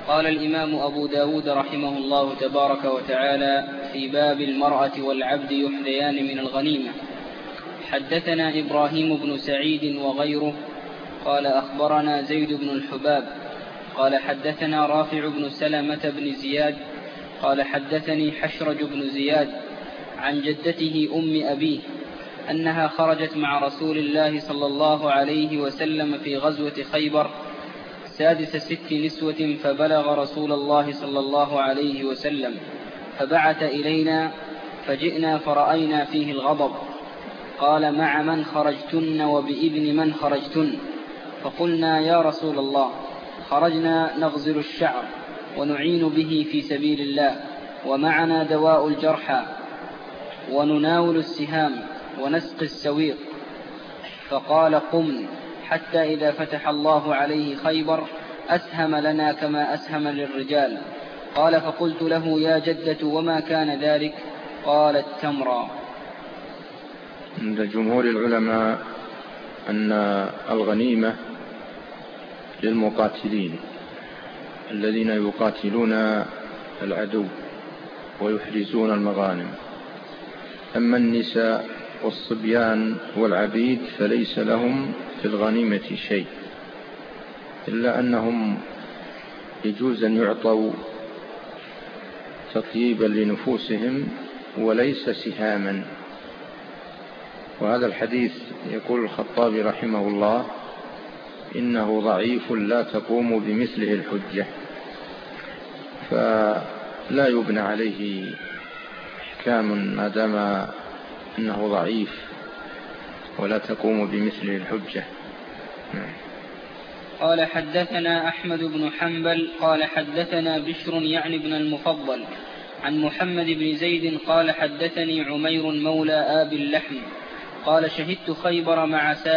قال الإمام أبو داود رحمه الله تبارك وتعالى في باب المرأة والعبد يحذيان من الغنيمة. حدثنا إبراهيم بن سعيد وغيره قال أخبرنا زيد بن الحباب قال حدثنا رافع بن سلمة بن زياد قال حدثني حشرج بن زياد عن جدته أم أبيه أنها خرجت مع رسول الله صلى الله عليه وسلم في غزوة خيبر سادس 6 نسوة، فبلغ رسول الله صلى الله عليه وسلم فبعث إلينا فجئنا فرأينا فيه الغضب. قال: مع من خرجتن وبإبن من خرجتن؟ فقلنا: يا رسول الله، خرجنا نغزل الشعر ونعين به في سبيل الله، ومعنا دواء الجرحى ونناول السهام ونسقي السويق. فقال: قم حتى إذا فتح الله عليه خيبر أسهم لنا كما أسهم للرجال. قال: فقلت له: يا جدة وما كان ذلك؟ قالت: تمرا. عند جمهور العلماء أن الغنيمة للمقاتلين الذين يقاتلون العدو ويحرزون المغانم. أما النساء والصبيان والعبيد فليس لهم في الغنيمة شيء، إلا أنهم يجوز أن يعطوا تطييبا لنفوسهم وليس سهاما. وهذا الحديث يقول الخطابي رحمه الله: إنه ضعيف لا تقوم بمثله الحجة، فلا يبنى عليه أحكام ما دام أنه ضعيف ولا تقوم بمثله الحجة. قال: حدثنا أحمد بن حنبل قال حدثنا بشر يعني بن المفضل عن محمد بن زيد قال حدثني عمير مولى آبي اللحم قال: شهدت خيبر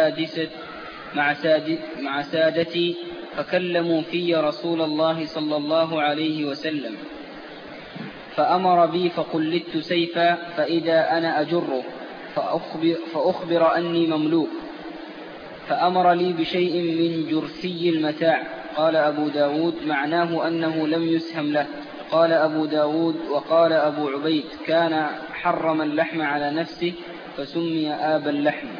مع سادتي فكلموا في رسول الله صلى الله عليه وسلم، فأمر بي فقلدت سيفا فإذا أنا أجره فأخبر أني مملوك، فأمر لي بشيء من جرثي المتاع. قال أبو داود: معناه أنه لم يسهم له. قال أبو داود: وقال أبو عبيد: كان حرم اللحم على نفسه فسمي آب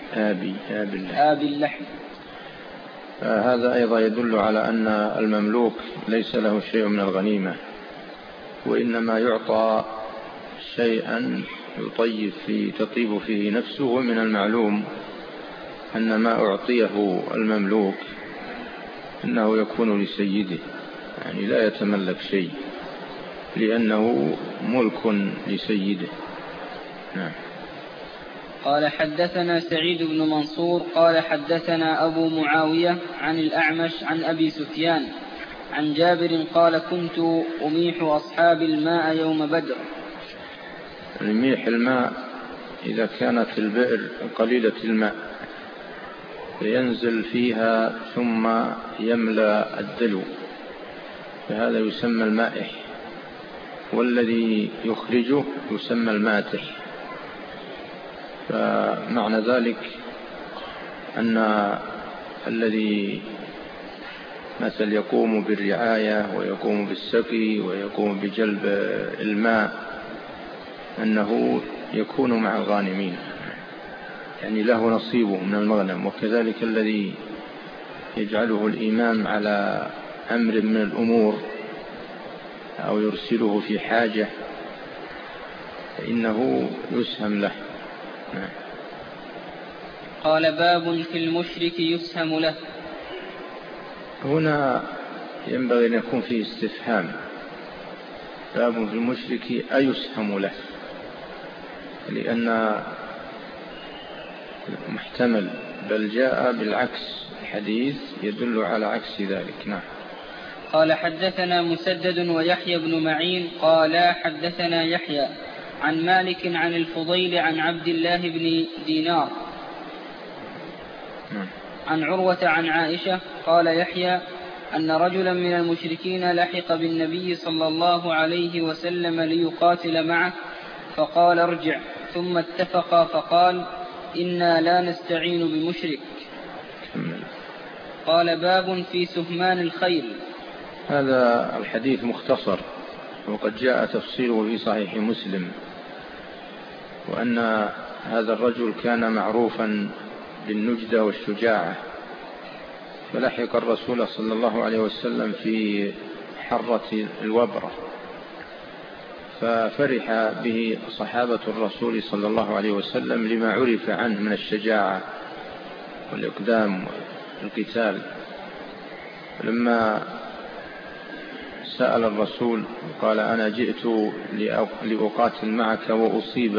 اللحم. هذا أيضا يدل على أن المملوك ليس له شيء من الغنيمة، وإنما يعطى شيئا تطيب فيه نفسه. ومن المعلوم أن ما أعطيه المملوك إنه يكون لسيده، يعني لا يتملك شيء لأنه ملك لسيده. نعم. قال: حدثنا سعيد بن منصور قال حدثنا أبو معاوية عن الأعمش عن أبي سفيان عن جابر قال: كنت أميح أصحاب الماء يوم بدر. يميح الماء إذا كانت البئر قليلة الماء فينزل فيها ثم يملأ الدلو، فهذا يسمى المائح، والذي يخرجه يسمى الماتح. فمعنى ذلك أن الذي مثل يقوم بالرعاية ويقوم بالسقي ويقوم بجلب الماء أنه يكون مع الغانمين، يعني له نصيبه من المغنم. وكذلك الذي يجعله الإمام على أمر من الأمور أو يرسله في حاجة فإنه يسهم له. قال: باب في المشرك يسهم له. هنا ينبغي أن يكون فيه استفهام: باب في المشرك أيسهم له، لأن محتمل، بل جاء بالعكس، الحديث يدل على عكس ذلك. نعم. قال: حدثنا مسدد ويحيى بن معين قال حدثنا يحيى عن مالك عن الفضيل عن عبد الله بن دينار عن عروة عن عائشة قال يحيى أن رجلا من المشركين لحق بالنبي صلى الله عليه وسلم ليقاتل معه، فقال: ارجع. ثم اتفقا فقال: إنا لا نستعين بمشرك. قال: باب في سهمان الخيل. هذا الحديث مختصر، وقد جاء تفصيله في صحيح مسلم، وأن هذا الرجل كان معروفا بالنجدة والشجاعة، فلحق الرسول صلى الله عليه وسلم في حرة الوبرة، ففرح به صحابة الرسول صلى الله عليه وسلم لما عرف عنه من الشجاعة والإقدام والقتال. لما سأل الرسول قال: أنا جئت لأقاتل معك وأصيب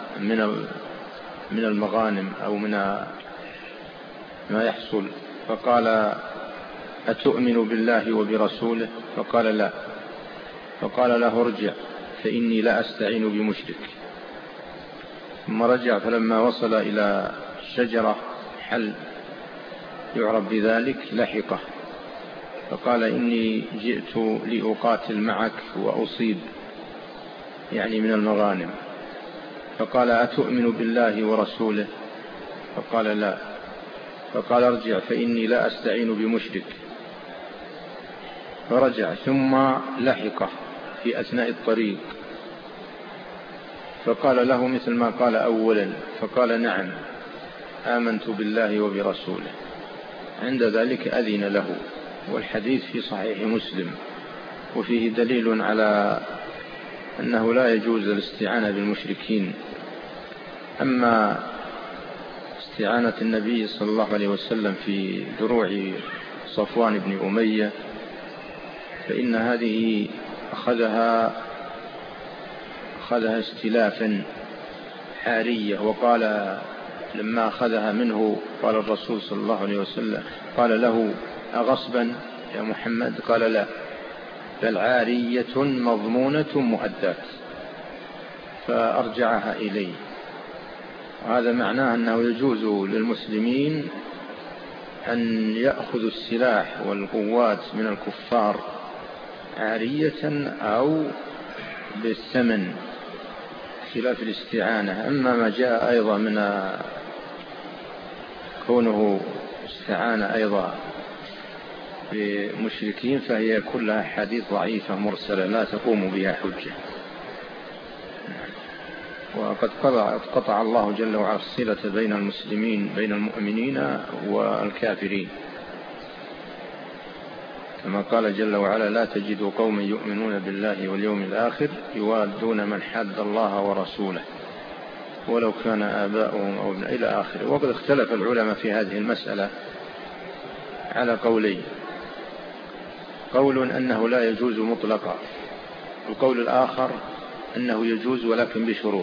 من المغانم أو من ما يحصل، فقال: أتؤمن بالله وبرسوله؟ فقال: لا. فقال له: ارجع فإني لا أستعين بمشرك. ثم رجع، فلما وصل إلى شجرة حل يعرف بذلك لحقه، فقال: إني جئت لأقاتل معك وأصيب، يعني من المغانم. فقال: أتؤمن بالله ورسوله؟ فقال: لا. فقال: ارجع فإني لا أستعين بمشرك. فرجع ثم لحقه في أثناء الطريق، فقال له مثل ما قال أولا، فقال: نعم آمنت بالله وبرسوله. عند ذلك أذن له. والحديث في صحيح مسلم، وفيه دليل على أنه لا يجوز الاستعانة بالمشركين. أما استعانة النبي صلى الله عليه وسلم في دروع صفوان بن أمية فإن هذه أخذها استلافا حارية. وقال لما أخذها منه قال الرسول صلى الله عليه وسلم قال له: أغصبا يا محمد؟ قال: لا، بل عارية مضمونة مؤداة. فأرجعها إليه. وهذا معناه أنه يجوز للمسلمين أن يأخذوا السلاح والقوات من الكفار عارية أو بالثمن خلاف الاستعانة. أما ما جاء أيضا من كونه استعان أيضا بمشركين فهي كلها حديث ضعيفة مرسلة لا تقوم بها حجة. وقد قطع الله جل وعلا الصلة بين المسلمين بين المؤمنين والكافرين، كما قال جل وعلا: لا تجد قوما يؤمنون بالله واليوم الآخر يوادون من حاد الله ورسوله ولو كان آباؤهم أو إلى آخره. وقد اختلف العلماء في هذه المسألة على قولين: قول أنه لا يجوز مطلقا، والقول الآخر أنه يجوز ولكن بشروط.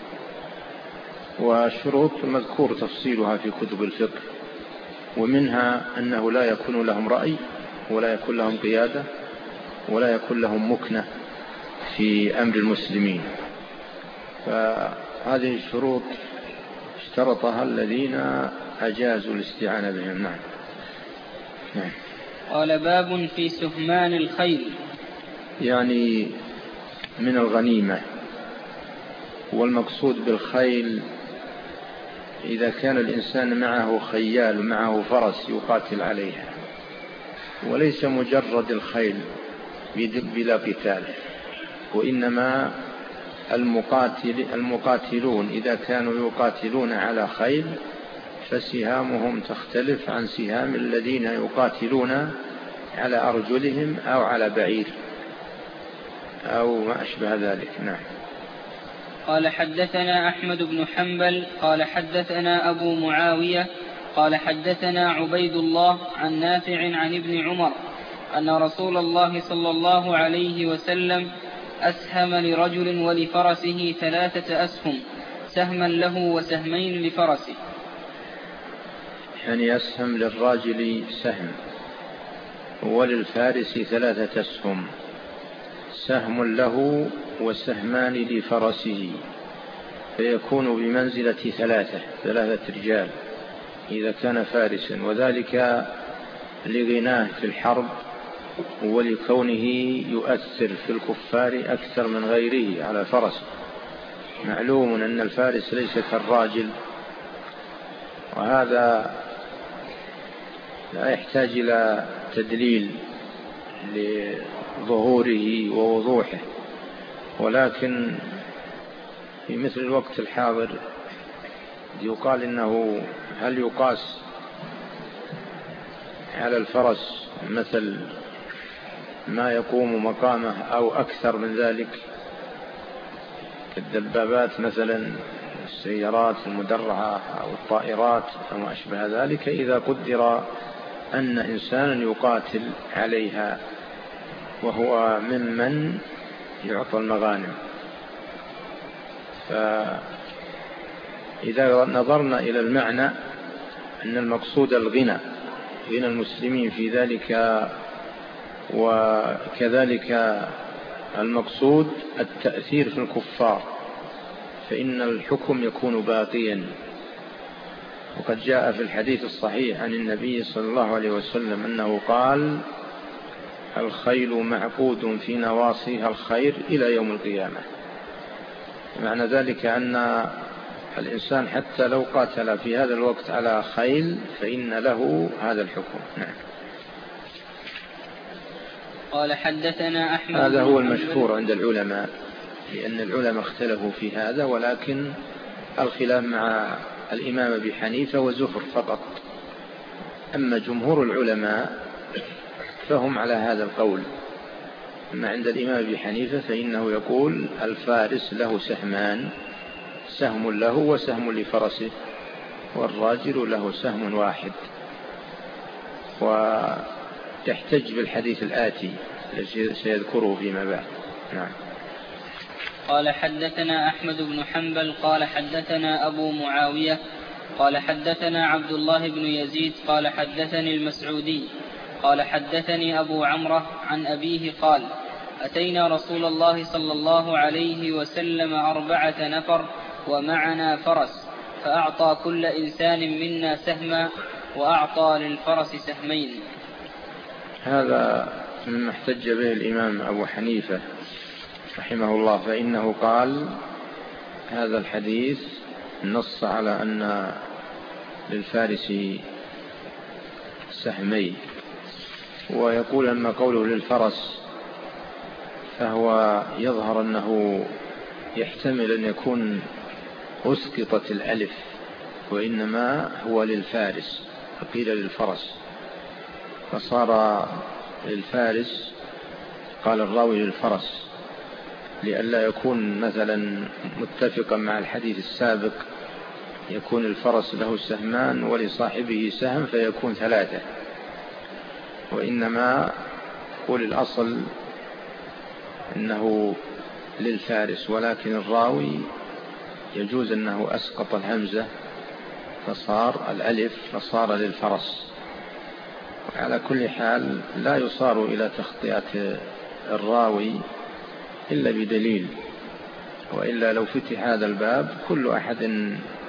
والشروط مذكور تفصيلها في كتب الفقه، ومنها أنه لا يكون لهم رأي ولا يكون لهم قيادة ولا يكون لهم مكنة في أمر المسلمين. فهذه الشروط اشترطها الذين أجازوا الاستعانة بهم. نعم. قال: باب في سهمان الخيل، يعني من الغنيمة. والمقصود بالخيل إذا كان الإنسان معه خيال ومعه فرس يقاتل عليها، وليس مجرد الخيل بلا قتال، وإنما المقاتلون إذا كانوا يقاتلون على خيل فسهامهم تختلف عن سهام الذين يقاتلون على أرجلهم أو على بعير أو ما أشبه ذلك. نعم. قال: حدثنا أحمد بن حنبل قال: حدثنا أبو معاوية قال: حدثنا عبيد الله عن نافع عن ابن عمر أن رسول الله صلى الله عليه وسلم أسهم لرجل ولفرسه 3 أسهم، سهما له وسهمين لفرسه. يعني أسهم للراجل سهم وللفارس 3 أسهم، سهم له وسهمان لفرسه، فيكون بمنزلة 3 رجال إذا كان فارسا، وذلك لغناه في الحرب ولكونه يؤثر في الكفار أكثر من غيره على فرسه. معلوم أن الفارس ليس كالراجل، وهذا لا يحتاج إلى تدليل، لظهوره ووضوحه، ولكن في مثل الوقت الحاضر يقال إنه هل يقاس على الفرس مثل ما يقوم مقامه أو أكثر من ذلك كالدبابات مثلا، السيارات المدرعة أو الطائرات أو ما أشبه ذلك، إذا قدر أن إنسانا يقاتل عليها وهو ممن يعطى المغانم. فإذا نظرنا إلى المعنى أن المقصود الغنى المسلمين في ذلك، وكذلك المقصود التأثير في الكفار، فإن الحكم يكون باقيا. وقد جاء في الحديث الصحيح عن النبي صلى الله عليه وسلم أنه قال: الخيل معقود في نواصيها الخير إلى يوم القيامة. معنى ذلك أن الإنسان حتى لو قاتل في هذا الوقت على خيل فإن له هذا الحكم. نعم. قال حدثنا أحمد، هذا هو المشهور عند العلماء، لأن العلماء اختلفوا في هذا، ولكن الخلاف مع الإمام أبي حنيفة وزفر فقط. أما جمهور العلماء فهم على هذا القول. أما عند الإمام أبي حنيفة فإنه يقول: الفارس له سهمان، سهم له وسهم لفرسه، والراجل له سهم واحد. ويحتج بالحديث الآتي الذي سيذكره فيما بعد. نعم. قال حدثنا أحمد بن حنبل قال حدثنا أبو معاوية قال حدثنا عبد الله بن يزيد قال حدثني المسعودي قال حدثني أبو عمرة عن أبيه قال: أتينا رسول الله صلى الله عليه وسلم 4 نفر ومعنا فرس، فأعطى كل إنسان منا سهما، وأعطى للفرس سهمين. هذا مما احتج به الإمام أبو حنيفة رحمه الله، فإنه قال هذا الحديث نص على أن للفارس سهمين، ويقول أما قوله للفرس فهو يظهر أنه يحتمل أن يكون أسقطت الألف، وإنما هو للفارس، فقيل للفرس فصار للفارس. قال الراوي للفرس لئلا يكون مثلا متفقا مع الحديث السابق، يكون الفرس له سهمان ولصاحبه سهم فيكون 3، وإنما قول الأصل إنه للفارس، ولكن الراوي يجوز أنه أسقط الهمزة فصار الألف فصار للفرس. وعلى كل حال لا يصار إلى تخطئة الراوي إلا بدليل، وإلا لو فتح هذا الباب كل أحد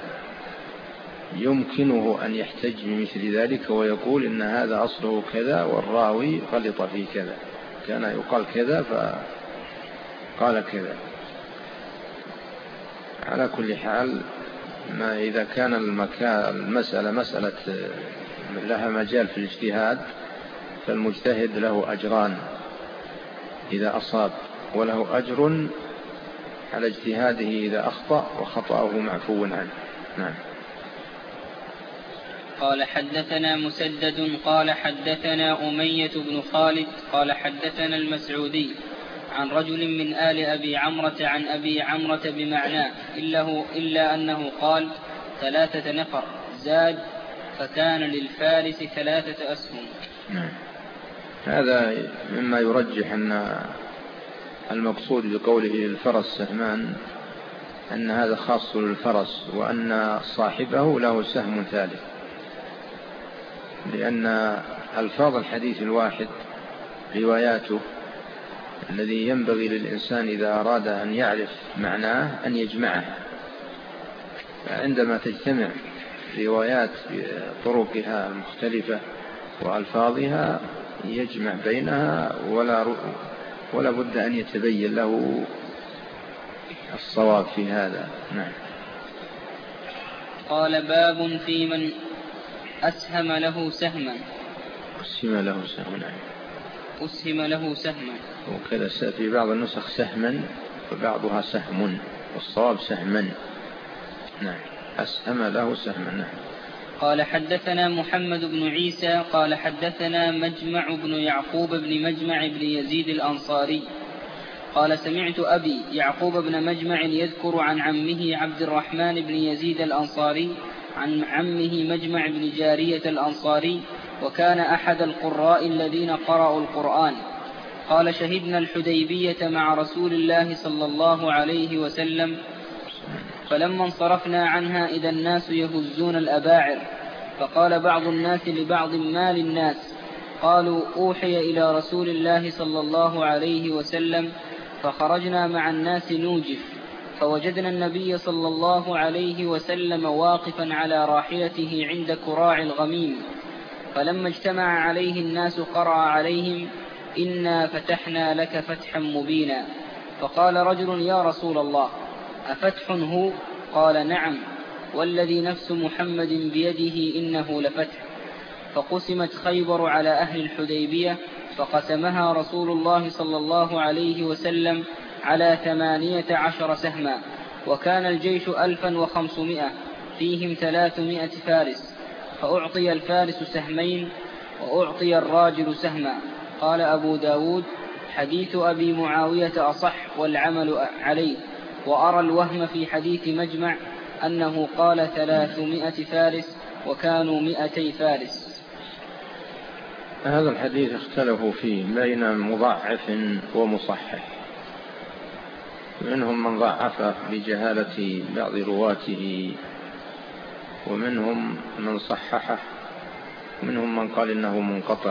يمكنه أن يحتج بمثل ذلك ويقول إن هذا أصله كذا والراوي غلط في كذا، كان يقال كذا فقال كذا. على كل حال ما إذا كان المسألة مسألة لها مجال في الاجتهاد، فالمجتهد له أجران إذا أصاب، وله أجر على اجتهاده إذا أخطأ، وخطأه معفو عنه. نعم. قال حدثنا مسدد قال حدثنا أمية بن خالد قال حدثنا المسعودي عن رجل من آل أبي عمرة عن أبي عمرة بمعناه إلا أنه قال 3 نفر زاد، فكان للفارس 3 أسهم. هذا مما يرجح أن المقصود بقوله للفرس سهمان أن هذا خاص للفرس، وأن صاحبه له سهم ثالث، لأن ألفاظ الحديث الواحد رواياته الذي ينبغي للإنسان إذا أراد أن يعرف معناه أن يجمعها، فعندما تجتمع روايات بطرقها المختلفة وألفاظها يجمع بينها ولا بد أن يتبين له الصواب في هذا. نعم. قال: باب في من أسهم له سهما. أسهم له سهما. أسهم له سهما. وكذا في بعض النسخ سهما وبعضها سهم، والصواب سهما. نعم، أسهم له سهما. نعم. قال حدثنا محمد بن عيسى قال حدثنا مجمع بن يعقوب بن مجمع بن يزيد الأنصاري قال سمعت أبي يعقوب بن مجمع يذكر عن عمه عبد الرحمن بن يزيد الأنصاري عن عمه مجمع بن جارية الأنصاري، وكان أحد القراء الذين قرأوا القرآن. قال شهدنا الحديبية مع رسول الله صلى الله عليه وسلم، فلما انصرفنا عنها إذا الناس يهزون الأباعر، فقال بعض الناس لبعض ما للناس؟ قالوا أوحي إلى رسول الله صلى الله عليه وسلم، فخرجنا مع الناس نوجف، فوجدنا النبي صلى الله عليه وسلم واقفا على راحلته عند كراع الغميم، فلما اجتمع عليه الناس قرأ عليهم إنا فتحنا لك فتحا مبينا. فقال رجل يا رسول الله أفتح هو؟ قال نعم، والذي نفس محمد بيده إنه لفتح. فقسمت خيبر على أهل الحديبية، فقسمها رسول الله صلى الله عليه وسلم على 18 سهما، وكان الجيش 1500 فيهم 300 فارس، فأعطي الفارس سهمين وأعطي الراجل سهما. قال أبو داود حديث أبي معاوية أصح والعمل عليه، وأرى الوهم في حديث مجمع أنه قال 300 فارس وكانوا 200 فارس. هذا الحديث اختلفوا فيه بين مضعف ومصحح، منهم من ضعفه بجهالة بعض رواته، ومنهم من صححه، ومنهم من قال إنه منقطع.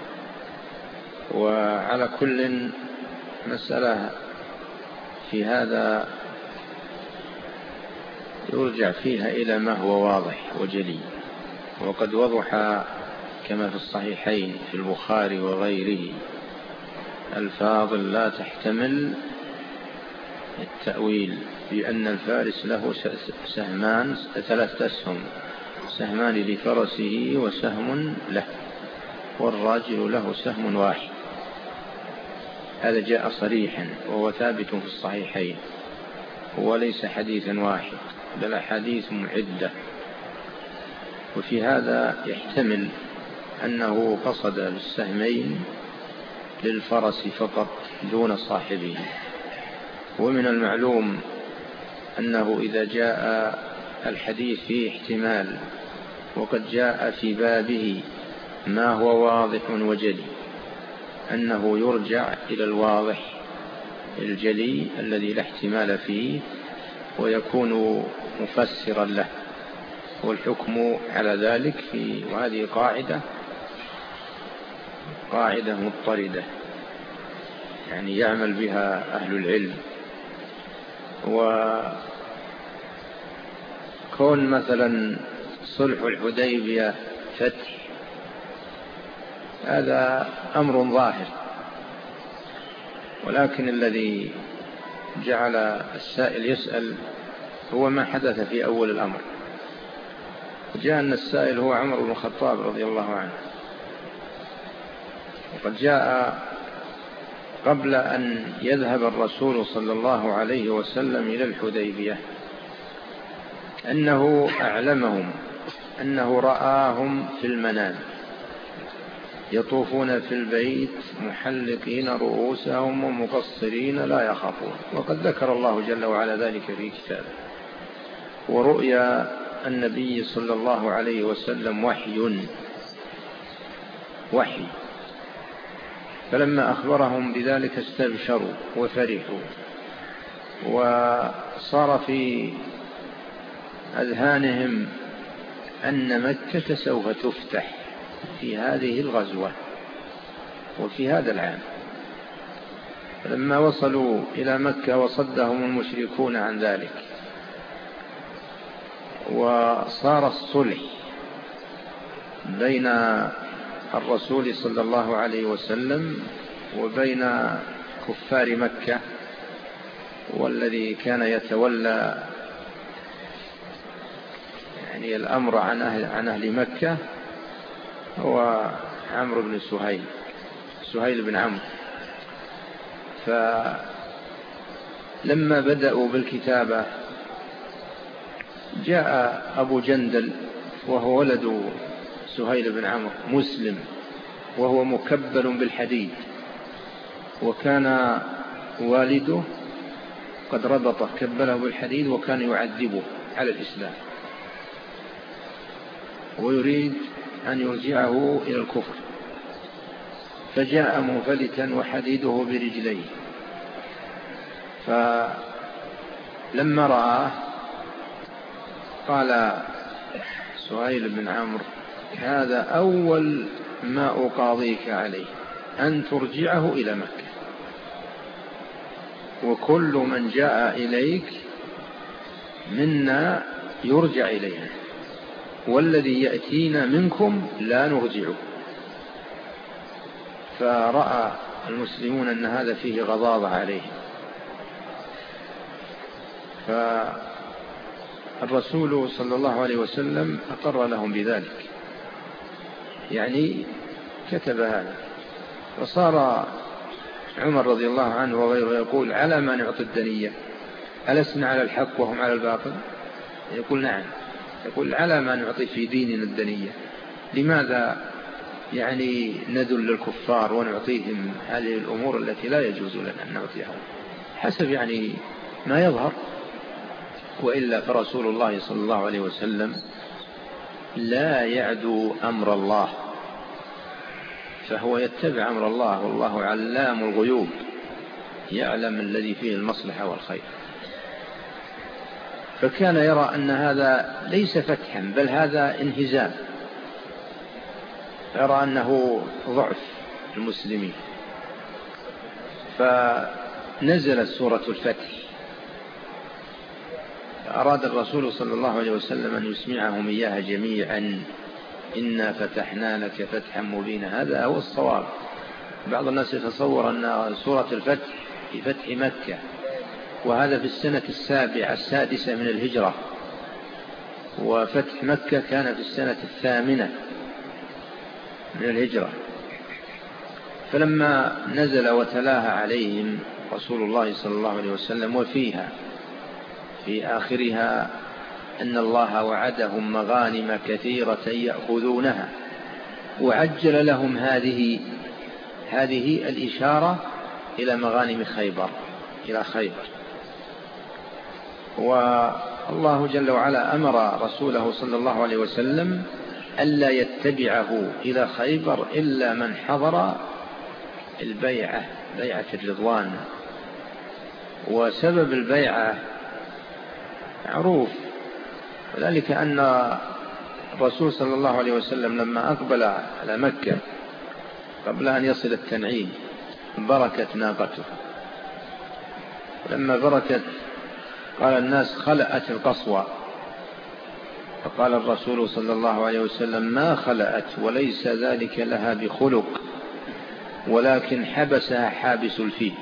وعلى كل مسألة في هذا يرجع فيها إلى ما هو واضح وجلي، وقد وضح كما في الصحيحين في البخاري وغيره الفاظ لا تحتمل التأويل، بأن الفارس له سهمان 3 أسهم، سهمان لفرسه وسهم له، والراجل له سهم واحد. هذا جاء صريحا وهو ثابت في الصحيحين، وليس حديثا واحد بل حديث معدة. وفي هذا يحتمل أنه قصد بالسهمين للفرس فقط دون صاحبه. ومن المعلوم أنه إذا جاء الحديث فيه احتمال وقد جاء في بابه ما هو واضح وجلي، أنه يرجع إلى الواضح الجلي الذي لا احتمال فيه ويكون مفسرا له، والحكم على ذلك وهذه قاعدة مضطردة يعني يعمل بها أهل العلم. وكون مثلا صلح الحديبية فتح، هذا أمر ظاهر، ولكن الذي جعل السائل يسأل هو ما حدث في أول الأمر. جاء أن السائل هو عمر بن الخطاب رضي الله عنه، وقد جاء قبل أن يذهب الرسول صلى الله عليه وسلم إلى الحديبية أنه أعلمهم أنه رآهم في المنام يطوفون في البيت محلقين رؤوسهم ومقصرين لا يخافون، وقد ذكر الله جل وعلا ذلك في كتابه. ورؤيا النبي صلى الله عليه وسلم وحي، فلما أخبرهم بذلك استبشروا وفرحوا، وصار في أذهانهم أن مكة سوف تفتح في هذه الغزوة وفي هذا العام. فلما وصلوا إلى مكة وصدهم المشركون عن ذلك، وصار الصلح بين الرسول صلى الله عليه وسلم وبين كفار مكة، والذي كان يتولى يعني الأمر عن أهل مكة هو عمرو بن سهيل بن عمرو. فلما بدأوا بالكتابة جاء أبو جندل وهو ولد سهيل بن عمرو مسلم، وهو مكبل بالحديد، وكان والده قد ربطه كبله بالحديد وكان يعذبه على الإسلام، ويريد أن يرجعه إلى الكفر، فجاء منفلتا وحديده برجليه. فلما رآه قال سهيل بن عمرو: هذا أول ما أقاضيك عليه، أن ترجعه إلى مكة، وكل من جاء إليك منا يرجع إلينا، والذي يأتينا منكم لا نرجعه. فرأى المسلمون أن هذا فيه غضاضة عليهم، فالرسول صلى الله عليه وسلم أقر لهم بذلك، يعني كتب هذا. وصار عمر رضي الله عنه وغيره يقول: على ما نعطي الدنية؟ ألسنا على الحق وهم على الباطل؟ يقول: نعم. يقول: على ما نعطي في ديننا الدنية؟ لماذا يعني نذل الكفار ونعطيهم هذه الأمور التي لا يجوز لنا أن نعطيهم حسب يعني ما يظهر؟ وإلا فرسول الله صلى الله عليه وسلم لا يعدو أمر الله، فهو يتبع أمر الله، والله علام الغيوب، يعلم الذي فيه المصلحة والخير. فكان يرى أن هذا ليس فتحا، بل هذا انهزام، يرى أنه ضعف المسلمين. فنزلت سورة الفتح، أراد الرسول صلى الله عليه وسلم أن يسمعهم إياها جميعا: إنا فتحنا لك فتحا مبينا. هذا هو الصواب. بعض الناس يتصور أن سورة الفتح في فتح مكة، وهذا في السنة السادسة من الهجرة، وفتح مكة كان في السنة 8 من الهجرة. فلما نزل وتلاها عليهم رسول الله صلى الله عليه وسلم، وفيها في آخرها أن الله وعدهم مغانم كثيرة يأخذونها، وعجل لهم هذه الإشارة إلى مغانم خيبر، إلى خيبر. والله جل وعلا أمر رسوله صلى الله عليه وسلم ألا يتبعه إلى خيبر إلا من حضر البيعة، بيعة الرضوان. وسبب البيعة معروف، وذلك أن الرسول صلى الله عليه وسلم لما أقبل على مكة قبل أن يصل التنعيم بركت ناقته، ولما بركت قال الناس: خلأت القصوى. فقال الرسول صلى الله عليه وسلم: ما خلأت، وليس ذلك لها بخلق، ولكن حبسها حابس الفيل.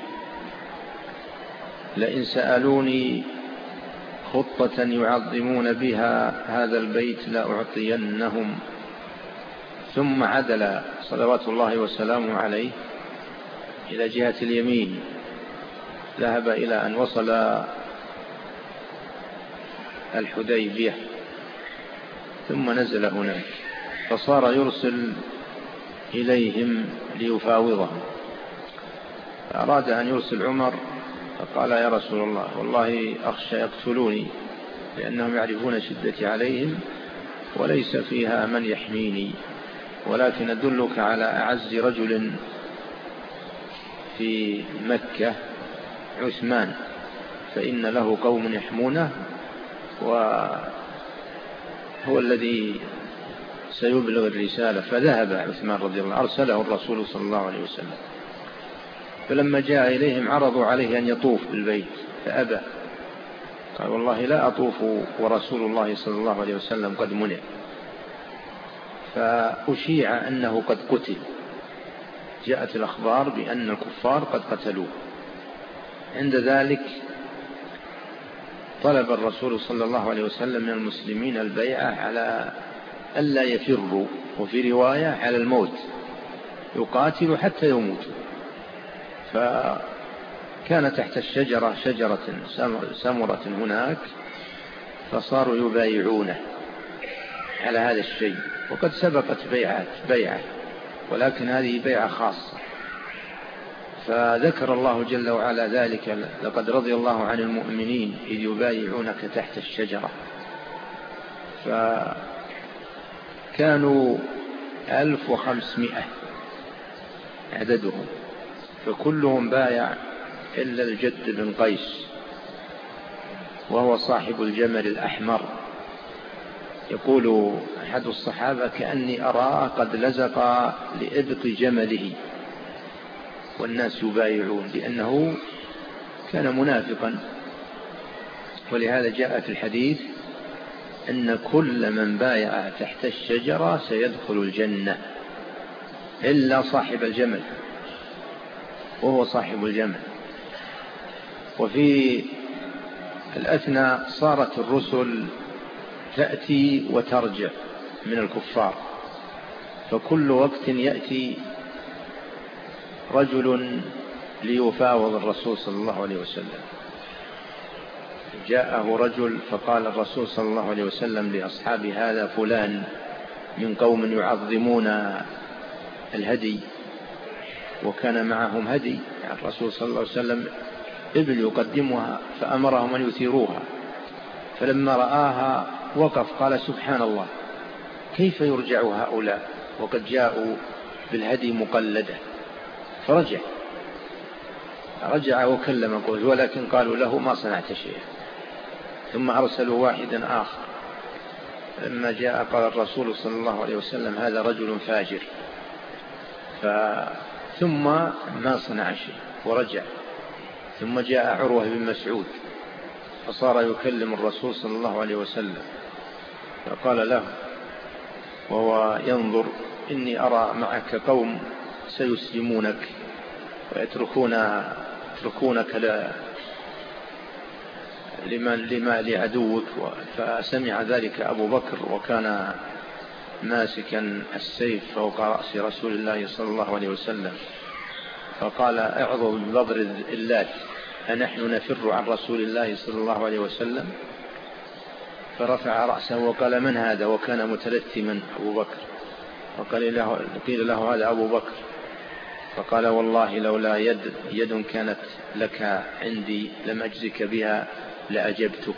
لئن سألوني خطة يعظمون بها هذا البيت لأعطينهم. ثم عدل صلوات الله وسلامه عليه إلى جهة اليمين، ذهب إلى أن وصل الحديبية، ثم نزل هناك، فصار يرسل إليهم ليفاوضهم. فأراد أن يرسل عمر، فقال: يا رسول الله، والله أخشى يقتلوني، لأنهم يعرفون شدتي عليهم، وليس فيها من يحميني، ولكن أدلك على أعز رجل في مكة، عثمان، فإن له قوم يحمونه، وهو الذي سيبلغ الرسالة. فذهب عثمان رضي الله عنه، أرسله الرسول صلى الله عليه وسلم. فلما جاء إليهم عرضوا عليه أن يطوف بالبيت، فأبى، قال: والله لا أطوف ورسول الله صلى الله عليه وسلم قد منع. فأشيع أنه قد قتل، جاءت الأخبار بأن الكفار قد قتلوه. عند ذلك طلب الرسول صلى الله عليه وسلم من المسلمين البيعة على ألا يفروا، وفي رواية على الموت، يقاتل حتى يموت. فكان تحت الشجرة شجرة سمرة هناك، فصاروا يبايعونه على هذا الشيء، وقد سبقت بيعة، ولكن هذه بيعة خاصة. فذكر الله جل وعلا ذلك: لقد رضي الله عن المؤمنين إذ يبايعونك تحت الشجرة. فكانوا 1500 عددهم، فكلهم بايع إلا الجد بن قيس، وهو صاحب الجمل الأحمر. يقول أحد الصحابة: كأني أراه قد لزق لإبط جمله والناس يبايعون، لأنه كان منافقا. ولهذا جاء في الحديث أن كل من بايع تحت الشجرة سيدخل الجنة إلا صاحب الجمل، وهو صاحب الجمل. وفي الأثناء صارت الرسل تأتي وترجع من الكفار، فكل وقت يأتي رجل ليفاوض الرسول صلى الله عليه وسلم. جاءه رجل فقال الرسول صلى الله عليه وسلم لأصحابه: هذا فلان من قوم يعظمون الهدي، وكان معهم هدي يعني الرسول صلى الله عليه وسلم إبل يقدمها، فأمرهم أن يثيروها. فلما رآها وقف قال: سبحان الله، كيف يرجع هؤلاء وقد جاءوا بالهدي مقلدة؟ فرجع وكلم قومه، ولكن قالوا له: ما صنعت شيئا. ثم أرسلوا واحدا آخر. لما جاء قال الرسول صلى الله عليه وسلم: هذا رجل فاجر. ثم ما صنع شيء ورجع. ثم جاء عروة بن مسعود فصار يكلم الرسول صلى الله عليه وسلم، فقال له وهو ينظر: إني أرى معك قوم سيسلمونك ويتركونك لعدوك. فسمع ذلك أبو بكر، وكان ماسكا السيف فوق رأس رسول الله صلى الله عليه وسلم، فقال: اعظوا ببضر اللات، أنحن نفر عن رسول الله صلى الله عليه وسلم؟ فرفع رأسه وقال: من هذا؟ وكان متلثما أبو بكر. قيل له: هذا أبو بكر. فقال: والله لولا يد كانت لك عندي لم أجزك بها لأجبتك.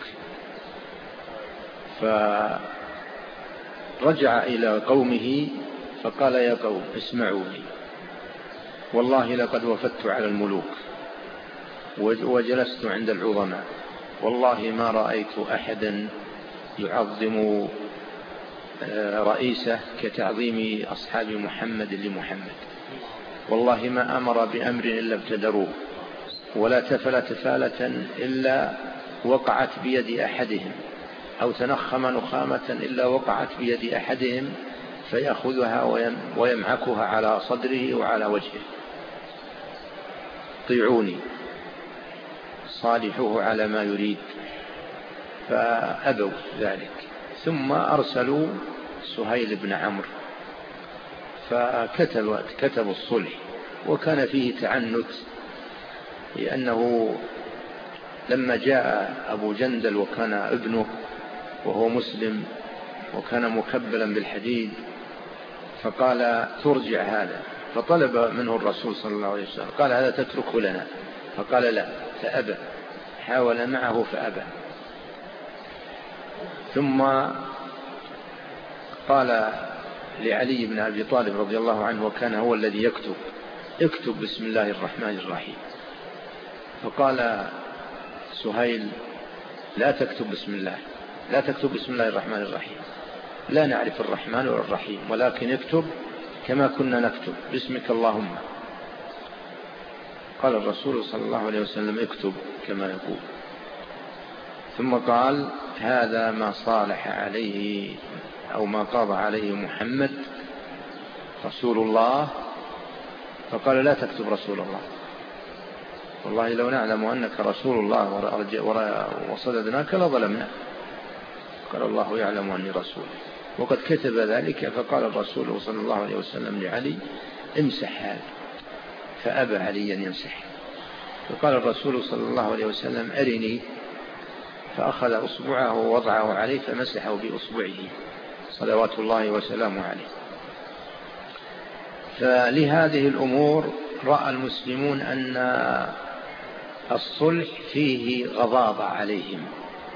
فرجع إلى قومه فقال: يا قوم اسمعوني، والله لقد وفدت على الملوك وجلست عند العظماء، والله ما رأيت أحدا يعظم رئيسه كتعظيم أصحاب محمد لمحمد. والله ما أمر بأمر إلا ابتدروه، ولا تفل تفالة إلا وقعت بيد أحدهم، أو تنخم نخامة إلا وقعت بيد أحدهم فيأخذها ويمعكها على صدره وعلى وجهه. طيعوني، صالحوه على ما يريد. فأبوا ذلك. ثم أرسلوا سهيل بن عمرو فكتبوا الصلح، وكان فيه تعنت، لأنه لما جاء أبو جندل وكان ابنه وهو مسلم وكان مكبلا بالحديد، فقال: ترجع هذا. فطلب منه الرسول صلى الله عليه وسلم، قال: هذا تتركه لنا؟ فقال: لا، فأبى. حاول معه فأبى. ثم قال لعلي بن أبي طالب رضي الله عنه، وكان هو الذي اكتب بسم الله الرحمن الرحيم. فقال سهيل: لا تكتب بسم الله الرحمن الرحيم، لا نعرف الرحمن ولا الرحيم، ولكن اكتب كما كنا نكتب باسمك اللهم. قال الرسول صلى الله عليه وسلم: اكتب كما يقول. ثم قال: هذا ما صالح عليه أو ما قاضى عليه محمد رسول الله. فقال: لا تكتب رسول الله، والله لو نعلم أنك رسول الله وصددناك لظلمنا. قال: الله يعلم أني رسول. وقد كتب ذلك. فقال الرسول صلى الله عليه وسلم لعلي: امسح هذا، فأبى علي أن يمسح. فقال الرسول صلى الله عليه وسلم أرني، فأخذ أصبعه ووضعه عليه فمسحه بأصبعه صلوات الله وسلامه عليه. فلهذه الأمور رأى المسلمون أن الصلح فيه غضاضة عليهم،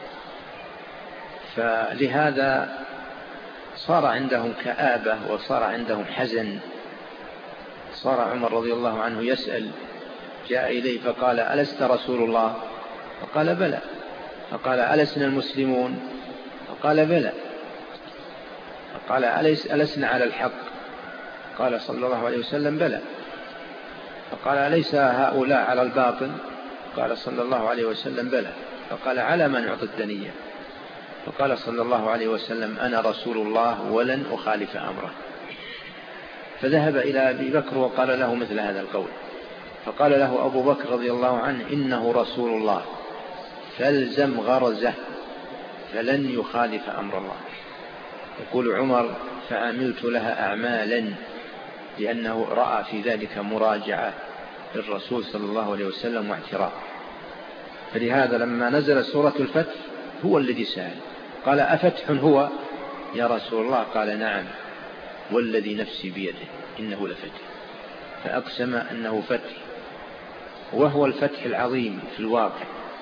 فلهذا صار عندهم كآبة وصار عندهم حزن. صار عمر رضي الله عنه يسأل، جاء إليه فقال ألست رسول الله؟ فقال بلى. فقال ألسنا المسلمون؟ فقال بلى. فقال ألسنا على الحق؟ قال صلى الله عليه وسلم بلى. فقال أليس هؤلاء على الباطل؟ قال صلى الله عليه وسلم بلى. فقال على من نعطي الدنية؟ فقال صلى الله عليه وسلم أنا رسول الله ولن أخالف أمره. فذهب إلى أبي بكر وقال له مثل هذا القول، فقال له أبو بكر رضي الله عنه إنه رسول الله فالزم غرزه فلن يخالف أمر الله. يقول عمر فعملت لها أعمالا، لأنه رأى في ذلك مراجعة للرسول صلى الله عليه وسلم واعتراف. فلهذا لما نزل سورة الفتح هو الذي سأل، قال أفتح هو يا رسول الله؟ قال نعم والذي نفسي بيده إنه لفتح. فأقسم أنه فتح، وهو الفتح العظيم في الواقع.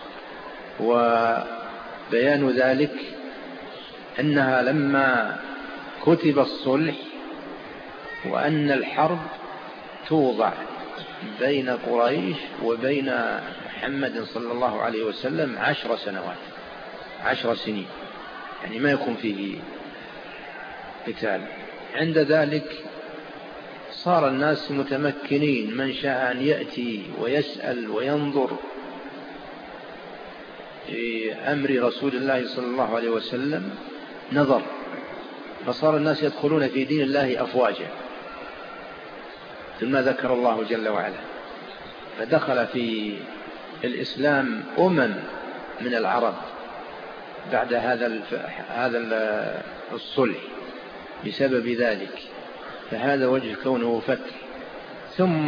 وبيان ذلك أنها لما كتب الصلح وأن الحرب توضع بين قريش وبين محمد صلى الله عليه وسلم 10 سنوات، 10 سنين، يعني ما يكون فيه قتال. عند ذلك صار الناس متمكنين، من شاء أن يأتي ويسأل وينظر في أمر رسول الله صلى الله عليه وسلم نظر، فصار الناس يدخلون في دين الله أفواجا. ثم ذكر الله جل وعلا، فدخل في الإسلام من العرب بعد هذا الصلح بسبب ذلك، فهذا وجه كونه فتح. ثم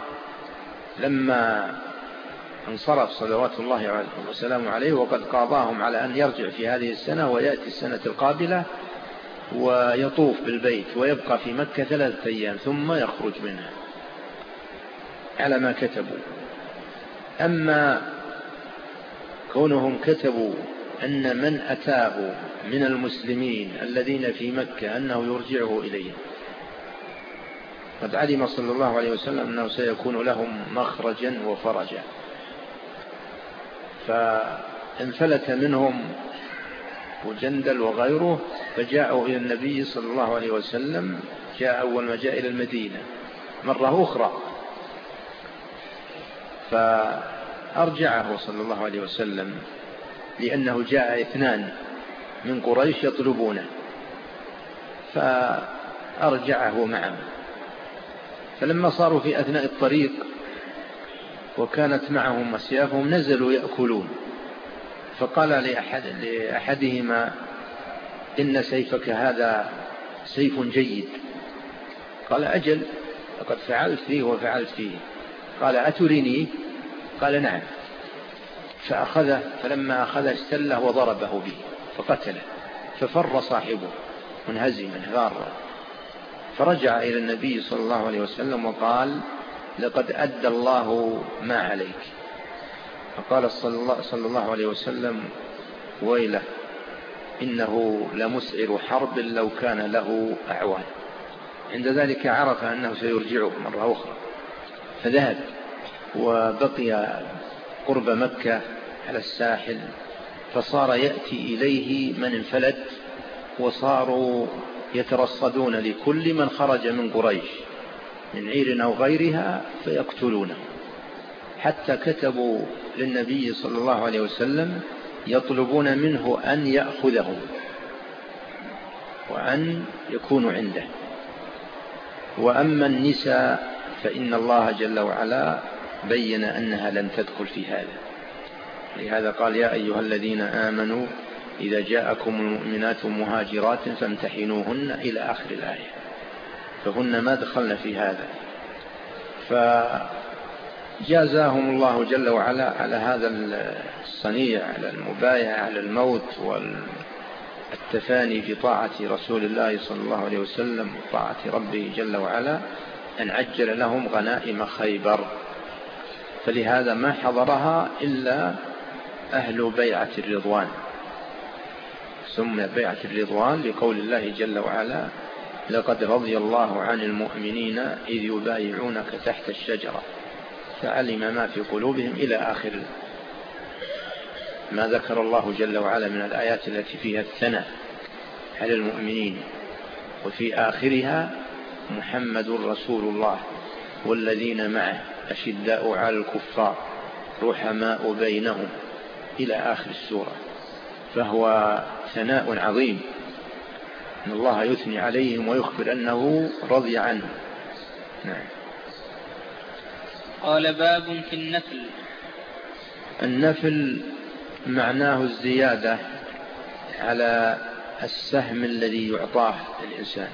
لما انصرف صلوات الله وسلامه عليه وقد قاضاهم على أن يرجع في هذه السنة ويأتي السنة القابلة ويطوف بالبيت ويبقى في مكة 3 أيام ثم يخرج منها على ما كتبوا. أما كونهم كتبوا أن من أتاه من المسلمين الذين في مكة أنه يرجعه إليهم، قد علم صلى الله عليه وسلم أنه سيكون لهم مخرجا وفرجا، فانفلت منهم وجندل وغيره فجاءوا إلى النبي صلى الله عليه وسلم. جاء أول ما جاء إلى المدينة مرة أخرى، فأرجعه صلى الله عليه وسلم، لأنه جاء 2 من قريش يطلبونه، فأرجعه معه. فلما صاروا في أثناء الطريق وكانت معهم أسيافهم نزلوا يأكلون، فقال لأحدهما إن سيفك هذا سيف جيد. قال أجل، لقد فعلت فيه وفعلت فيه. قال أتريني؟ قال نعم. فأخذه، فلما أخذه استله وضربه به فقتله، ففر صاحبه منهزما غارا. فرجع إلى النبي صلى الله عليه وسلم وقال لقد أدى الله ما عليك. فقال صلى الله عليه وسلم ويله إنه لمسعر حرب لو كان له أعوان. عند ذلك عرف أنه سيرجعه مرة أخرى، فذهب وبقي قرب مكة على الساحل، فصار يأتي إليه من انفلت، وصاروا يترصدون لكل من خرج من قريش من عير أو غيرها فيقتلونه، حتى كتبوا للنبي صلى الله عليه وسلم يطلبون منه أن يأخذه وأن يكونوا عنده. وأما النساء فإن الله جل وعلا بين أنها لن تدخل في هذا، لهذا قال يا أيها الذين آمنوا إذا جاءكم المؤمنات مهاجرات فامتحنوهن إلى آخر الآية، فهن ما دخلن في هذا. فجازاهم الله جل وعلا على هذا الصنيع، على المبايعة على الموت والتفاني في طاعة رسول الله صلى الله عليه وسلم وطاعة ربه جل وعلا، أن عجل لهم غنائم خيبر. فلهذا ما حضرها إلا أهل بيعة الرضوان، سمي بيعة الرضوان لقول الله جل وعلا: لقد رضي الله عن المؤمنين إذ يبايعونك تحت الشجرة فعلم ما في قلوبهم، إلى آخر ما ذكر الله جل وعلا من الآيات التي فيها الثناء على المؤمنين. وفي آخرها: محمد رسول الله والذين معه أشداء على الكفار رحماء بينهم، إلى آخر السورة. فهو ثناء عظيم أن الله يثني عليهم ويخبر أنه رضي عنهم. نعم. قال: باب في النفل. النفل معناه الزيادة على السهم الذي يعطاه الإنسان.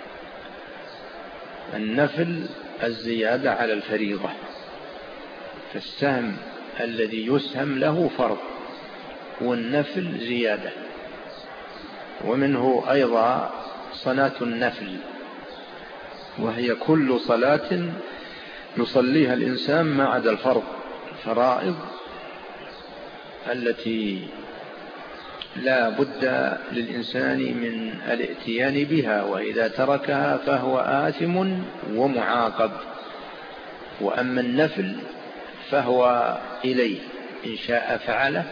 النفل الزيادة على الفريضة، فالسهم الذي يسهم له فرض، والنفل زيادة. ومنه أيضا صلاة النفل، وهي كل صلاة يصليها الإنسان ما عدا الفرض، الفرائض التي لا بد للإنسان من الاتيان بها، وإذا تركها فهو آثم ومعاقب. وأما النفل فهو إليه، إن شاء فعله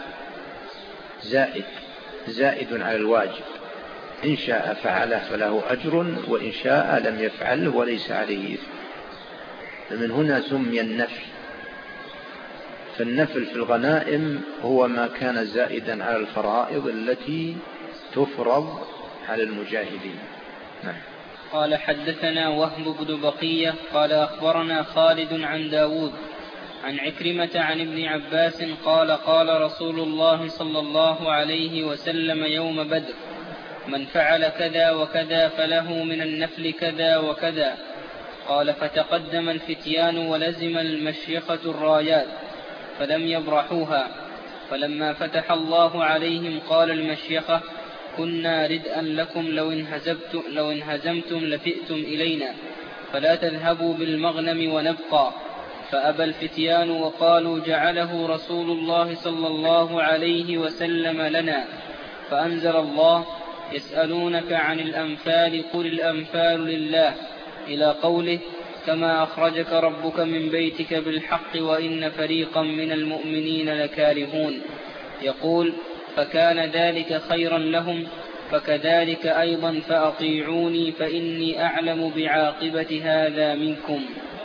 زائد على الواجب، إن شاء فعله فله أجر، وإن شاء لم يفعله وليس عليه إثم. فمن هنا سمي النفل. فالنفل في الغنائم هو ما كان زائدا على الفرائض التي تفرض على المجاهدين. نعم. قال: حدثنا وهب بن بقية قال: أخبرنا خالد عن داود عن عكرمة عن ابن عباس قال: قال رسول الله صلى الله عليه وسلم يوم بدر: من فعل كذا وكذا فله من النفل كذا وكذا. قال: فتقدم الفتيان ولزم المشيخة الرايات فلم يبرحوها. فلما فتح الله عليهم قال المشيخة: كنا ردءا لكم لو انهزمتم لفئتم إلينا، فلا تذهبوا بالمغنم ونبقى. فأبى الفتيان وقالوا: جعله رسول الله صلى الله عليه وسلم لنا. فأنزل الله: يسألونك عن الأنفال قل الأنفال لله، إلى قوله: كما أخرجك ربك من بيتك بالحق وإن فريقا من المؤمنين لكارهون. يقول: فكان ذلك خيرا لهم، فكذلك أيضا فأطيعوني فإني أعلم بعاقبة هذا منكم.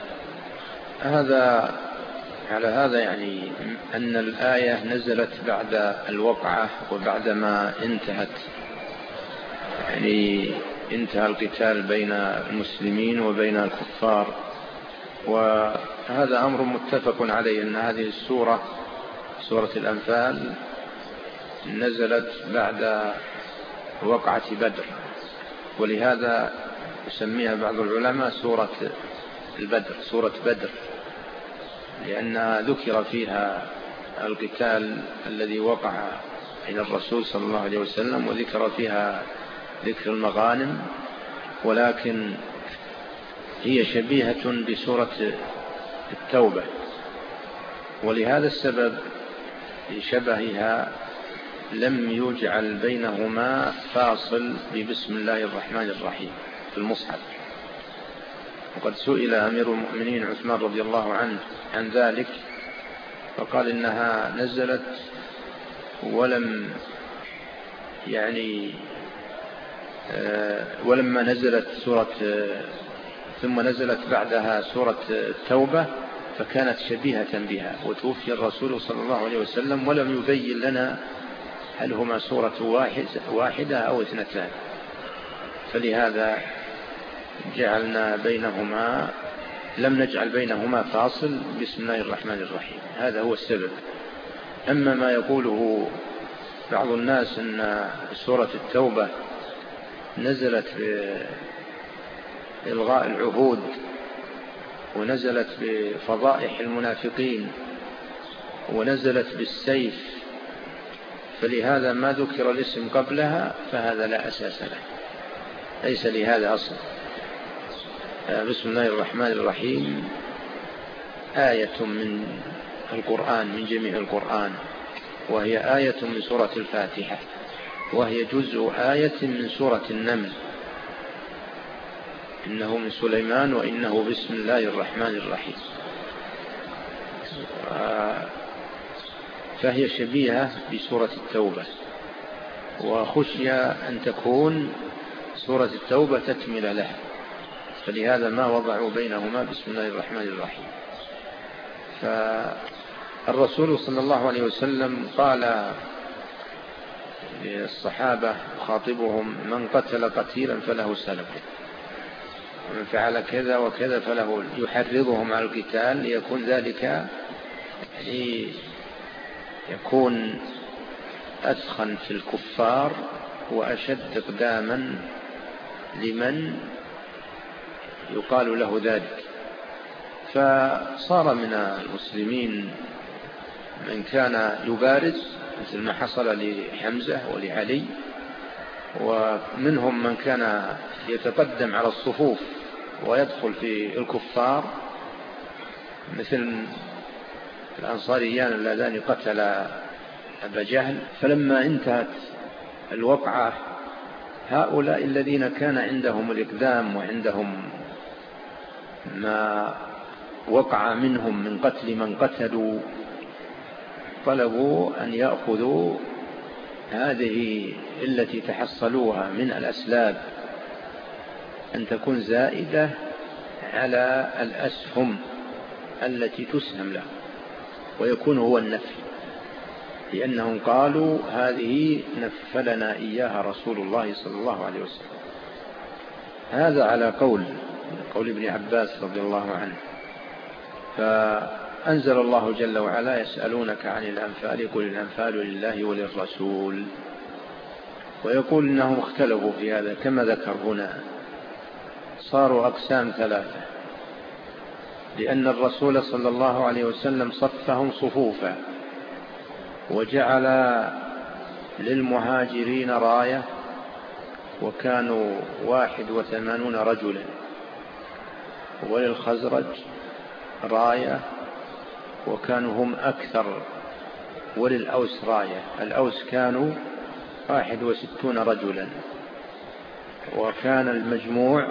على هذا يعني أن الآية نزلت بعد الوقعة وبعدما انتهت، يعني انتهى القتال بين المسلمين وبين الكفار. وهذا أمر متفق عليه، أن هذه السورة سورة الأنفال نزلت بعد وقعة بدر، ولهذا يسميها بعض العلماء سورة البدر، سورة بدر، لأنها ذكر فيها القتال الذي وقع بين الرسول صلى الله عليه وسلم، وذكر فيها ذكر المغانم، ولكن هي شبيهة بسورة التوبة، ولهذا السبب لشبهها لم يجعل بينهما فاصل ببسم الله الرحمن الرحيم في المصحف. وقد سئل أمير المؤمنين عثمان رضي الله عنه عن ذلك، فقال إنها نزلت ولما نزلت ثم نزلت بعدها سورة التوبة فكانت شبيهة بها، وتوفي الرسول صلى الله عليه وسلم ولم يبين لنا هل هما سورة واحدة أو اثنتان، فلهذا لم نجعل بينهما فاصل بسم الله الرحمن الرحيم. هذا هو السبب. أما ما يقوله بعض الناس أن سورة التوبة نزلت بإلغاء العهود ونزلت بفضائح المنافقين، ونزلت بالسيف، فلهذا ما ذكر الاسم قبلها فهذا لا أساس له، ليس لهذا أصل. بسم الله الرحمن الرحيم آية من القرآن، من جميع القرآن، وهي آية من سورة الفاتحة، وهي جزء آية من سورة النمل. إنه من سليمان وإنه بسم الله الرحمن الرحيم. فهي شبيهة بسورة التوبة، وخشي أن تكون سورة التوبة تكمل لها، فلهذا ما وضعوا بينهما بسم الله الرحمن الرحيم. فالرسول صلى الله عليه وسلم قال للصحابة خاطبهم: من قتل قتيلا فله سلب، ومن فعل كذا وكذا فله، يحرضهم على القتال ليكون ذلك يكون أسخن في الكفار وأشد إقداما لمن يقال له ذلك. فصار من المسلمين من كان يبارز مثل ما حصل لحمزة ولعلي، ومنهم من كان يتقدم على الصفوف ويدخل في الكفار مثل الأنصاريان اللذان قتل أبا جهل. فلما انتهت الوقعة هؤلاء الذين كان عندهم الإقدام وعندهم ما وقع منهم من قتل من قتلوا، طلبوا أن يأخذوا هذه التي تحصلوها من الأسلاب أن تكون زائدة على الأسهم التي تسهم له، ويكون هو النفل، لأنهم قالوا هذه نفلنا إياها رسول الله صلى الله عليه وسلم. هذا على قول ابن عباس رضي الله عنه. فأنزل الله جل وعلا: يسألونك عن الأنفال قل الأنفال لله وللرسول. ويقول إنهم اختلفوا في هذا كما ذكر هنا، صاروا أقسام ثلاثة، لأن الرسول صلى الله عليه وسلم صفهم صفوفا، وجعل للمهاجرين راية وكانوا 81 رجلا، وللخزرج راية وكانوا هم أكثر، وللأوس راية، الأوس كانوا 61 رجلا، وكان المجموع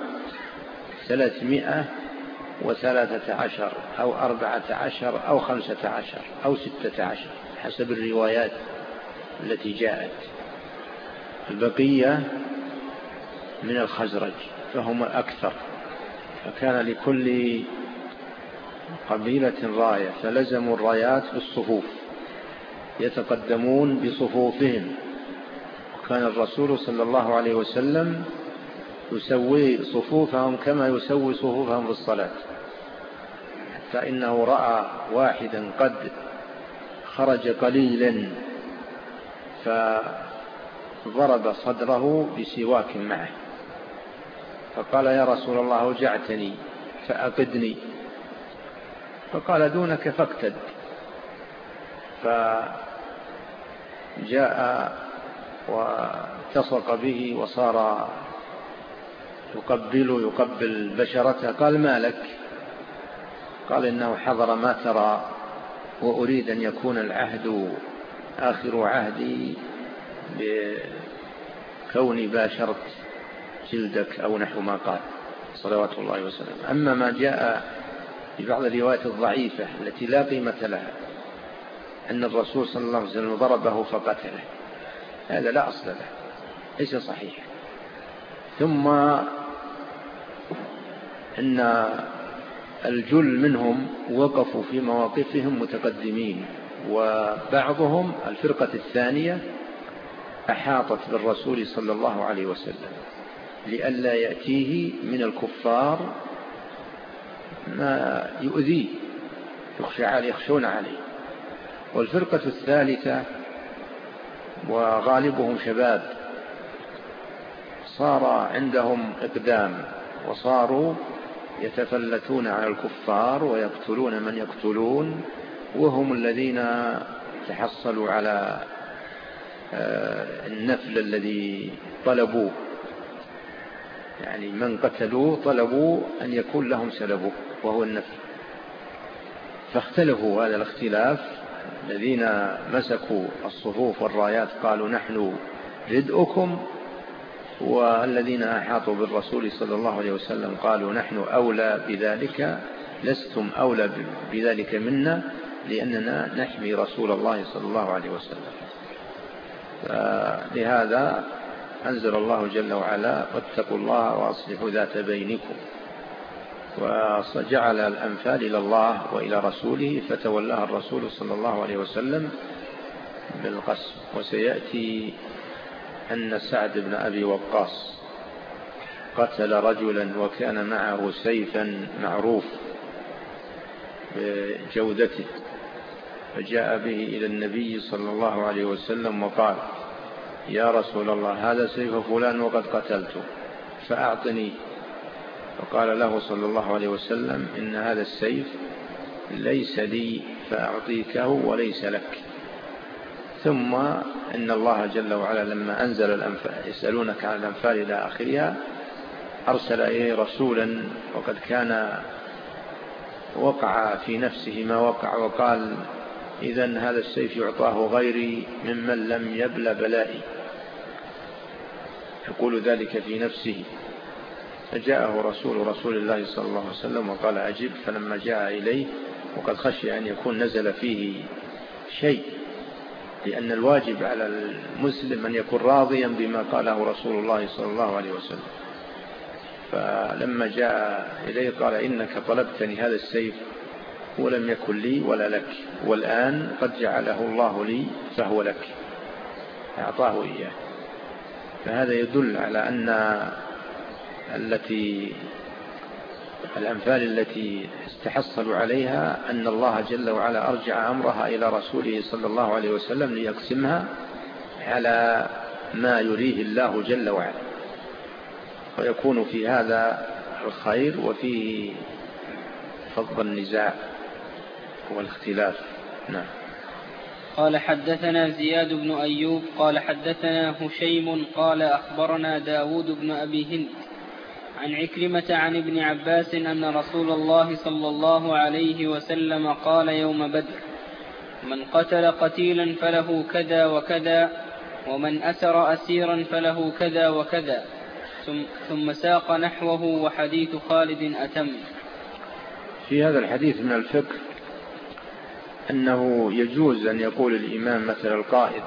313 أو 14 أو 15 أو 16 حسب الروايات التي جاءت. البقية من الخزرج فهم أكثر، فكان لكل قبيلة راية، فلزموا الرايات بالصفوف يتقدمون بصفوفهم. وكان الرسول صلى الله عليه وسلم يسوي صفوفهم كما يسوي صفوفهم في الصلاة، حتى إنه رأى واحدا قد خرج قليلا فضرب صدره بسواك معه، فقال: يا رسول الله أوجعتني فأقدني. فقال: دونك فاقتد. فجاء واتصق به وصار يقبل بشرته. قال: ما لك؟ قال: إنه حضر ما ترى، وأريد أن يكون العهد آخر عهدي بكوني باشرت جلدك أو نحو ما قال صلوات الله وسلم. أما ما جاء في بعض الروايات الضعيفة التي لا قيمة لها أن الرسول صلى الله عليه وسلم ضربه فقتله، هذا لا أصل له، ليس صحيح. ثم إن الجل منهم وقفوا في مواقفهم متقدمين، وبعضهم الفرقة الثانية أحاطت بالرسول صلى الله عليه وسلم لئلا يأتيه من الكفار ما يؤذيه يخشون عليه. والفرقة الثالثة وغالبهم شباب صار عندهم إقدام، وصاروا يتفلتون على الكفار ويقتلون من يقتلون، وهم الذين تحصلوا على النفل الذي طلبوه، يعني من قتلوه طلبوا أن يكون لهم سلبه وهو النفل. فاختلفوا هذا الاختلاف، الذين مسكوا الصفوف والرايات قالوا نحن ردءكم، والذين أحاطوا بالرسول صلى الله عليه وسلم قالوا نحن أولى بذلك، لستم أولى بذلك منا لأننا نحمي رسول الله صلى الله عليه وسلم. لهذا أنزل الله جل وعلا واتقوا الله وأصلحوا ذات بينكم، وجعل الأنفال إلى الله وإلى رسوله، فتولاها الرسول صلى الله عليه وسلم بالقسم. وسيأتي أن سعد بن أبي وقاص قتل رجلا وكان معه سيفا معروف بجودته، فجاء به إلى النبي صلى الله عليه وسلم وقال يا رسول الله هذا سيف فلان وقد قتلته فأعطني. فقال له صلى الله عليه وسلم إن هذا السيف ليس لي فأعطيكه وليس لك. ثم إن الله جل وعلا لما أنزل الأنفال يسألونك عن الأنفال إلى آخرها أرسل إليه رسولا، وقد كان وقع في نفسه ما وقع، وقال إذن هذا السيف يعطاه غيري ممن لم يبل بلائي، يقول ذلك في نفسه. فجاءه رسول الله صلى الله عليه وسلم وقال أجب. فلما جاء إليه وقد خشي أن يكون نزل فيه شيء، لأن الواجب على المسلم أن يكون راضيا بما قاله رسول الله صلى الله عليه وسلم. فلما جاء إليه قال إنك طلبتني هذا السيف ولم يكن لي ولا لك، والآن قد جعله الله لي فهو لك، أعطاه إياه. فهذا يدل على أن الأنفال التي استحصلوا عليها أن الله جل وعلا أرجع أمرها إلى رسوله صلى الله عليه وسلم ليقسمها على ما يريه الله جل وعلا، ويكون في هذا الخير وفيه فض النزاع والاختلاف. نعم. قال حدثنا زياد بن أيوب قال حدثنا هشيم قال أخبرنا داود بن أبي هند عن عكرمة عن ابن عباس أن رسول الله صلى الله عليه وسلم قال يوم بدر من قتل قتيلا فله كذا وكذا، ومن أسر أسيرا فله كذا وكذا، ثم ساق نحوه، وحديث خالد أتم. في هذا الحديث من الفقه أنه يجوز أن يقول الإمام مثل القائد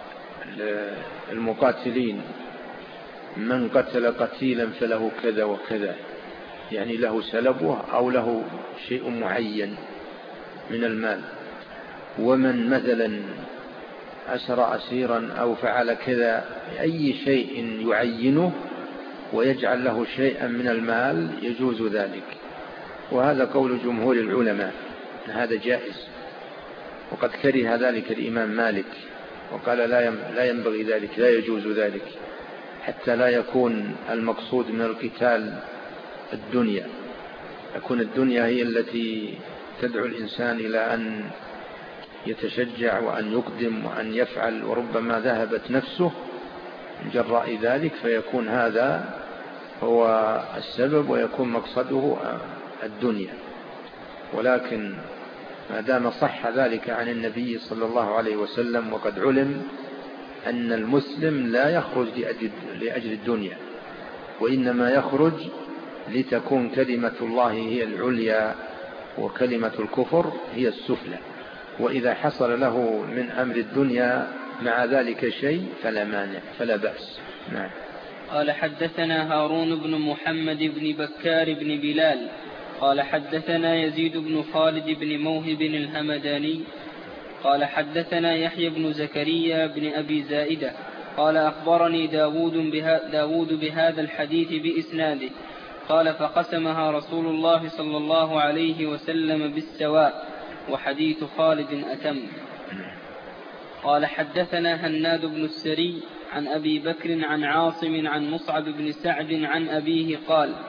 المقاتلين من قتل قتيلا فله كذا وكذا، يعني له سلبه أو له شيء معين من المال، ومن مثلا أسر أسيرا أو فعل كذا، أي شيء يعينه ويجعل له شيئا من المال يجوز ذلك. وهذا قول جمهور العلماء، هذا جائز. وقد كره ذلك الإمام مالك وقال لا ينبغي ذلك، لا يجوز ذلك، حتى لا يكون المقصود من القتال الدنيا، يكون الدنيا هي التي تدعو الإنسان إلى أن يتشجع وأن يقدم وأن يفعل، وربما ذهبت نفسه من جراء ذلك، فيكون هذا هو السبب ويكون مقصده الدنيا. ولكن ما دام صح ذلك عن النبي صلى الله عليه وسلم، وقد علم أن المسلم لا يخرج لأجل الدنيا، وإنما يخرج لتكون كلمة الله هي العليا وكلمة الكفر هي السفلى، وإذا حصل له من أمر الدنيا مع ذلك شيء فلا مانع فلا بأس. نعم. قال حدثنا هارون بن محمد بن بكار بن بلال قال حدثنا يزيد بن خالد بن موهب الهمداني قال حدثنا يحيى بن زكريا بن أبي زائدة قال أخبرني داود بهذا الحديث بإسناده قال فقسمها رسول الله صلى الله عليه وسلم بالسواء، وحديث خالد أتم. قال حدثنا هناد بن السري عن أبي بكر عن عاصم عن مصعب بن سعد عن أبيه قال